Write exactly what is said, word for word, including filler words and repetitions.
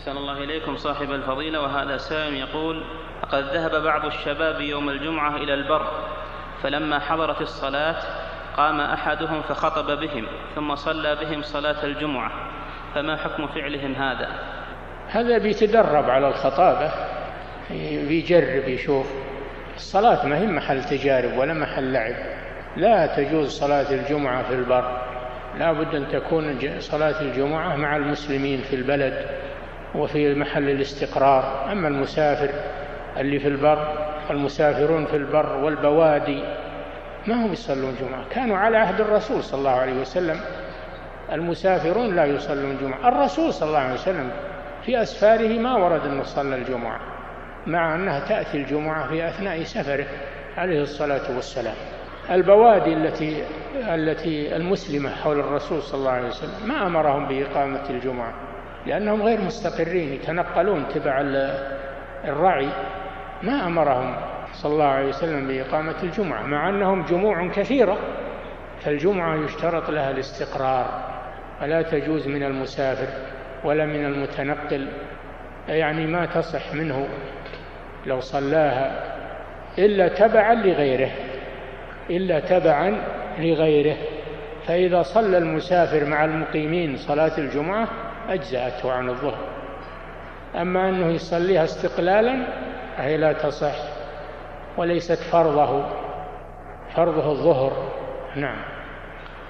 أحسن الله إليكم صاحب الفضيلة. وهذا سائل يقول: لقد ذهب بعض الشباب يوم الجمعة إلى البر، فلما حضرت الصلاة قام أحدهم فخطب بهم ثم صلى بهم صلاة الجمعة، فما حكم فعلهم هذا؟ هذا بيتدرب على الخطابة، بيجرب يشوف. الصلاة ما هي محل تجارب ولا محل لعب. لا تجوز صلاة الجمعة في البر، لا بد أن تكون صلاة الجمعة مع المسلمين في البلد وفي محل الاستقرار. أما المسافر اللي في البر، المسافرون في البر والبوادي ما هم يصلون جمعة. كانوا على عهد الرسول صلى الله عليه وسلم المسافرون لا يصلون جمعة. الرسول صلى الله عليه وسلم في أسفاره ما ورد أنه صلى الجمعة، مع أنها تأتي الجمعة في أثناء سفره عليه الصلاة والسلام. البوادي التي التي المسلمة حول الرسول صلى الله عليه وسلم ما أمرهم بإقامة الجمعة، لأنهم غير مستقرين، يتنقلون تبع الرعي. ما أمرهم صلى الله عليه وسلم بإقامة الجمعة، مع أنهم جموع كثيرة، فالجمعة يشترط لها الاستقرار، ولا تجوز من المسافر ولا من المتنقل، يعني ما تصح منه لو صلاها إلا تبعا لغيره إلا تبعا لغيره. فإذا صلى المسافر مع المقيمين صلاة الجمعة أجزأته عن الظهر. أما أنه يصليها استقلالا هي لا تصح، وليست فرضه فرضه الظهر. نعم.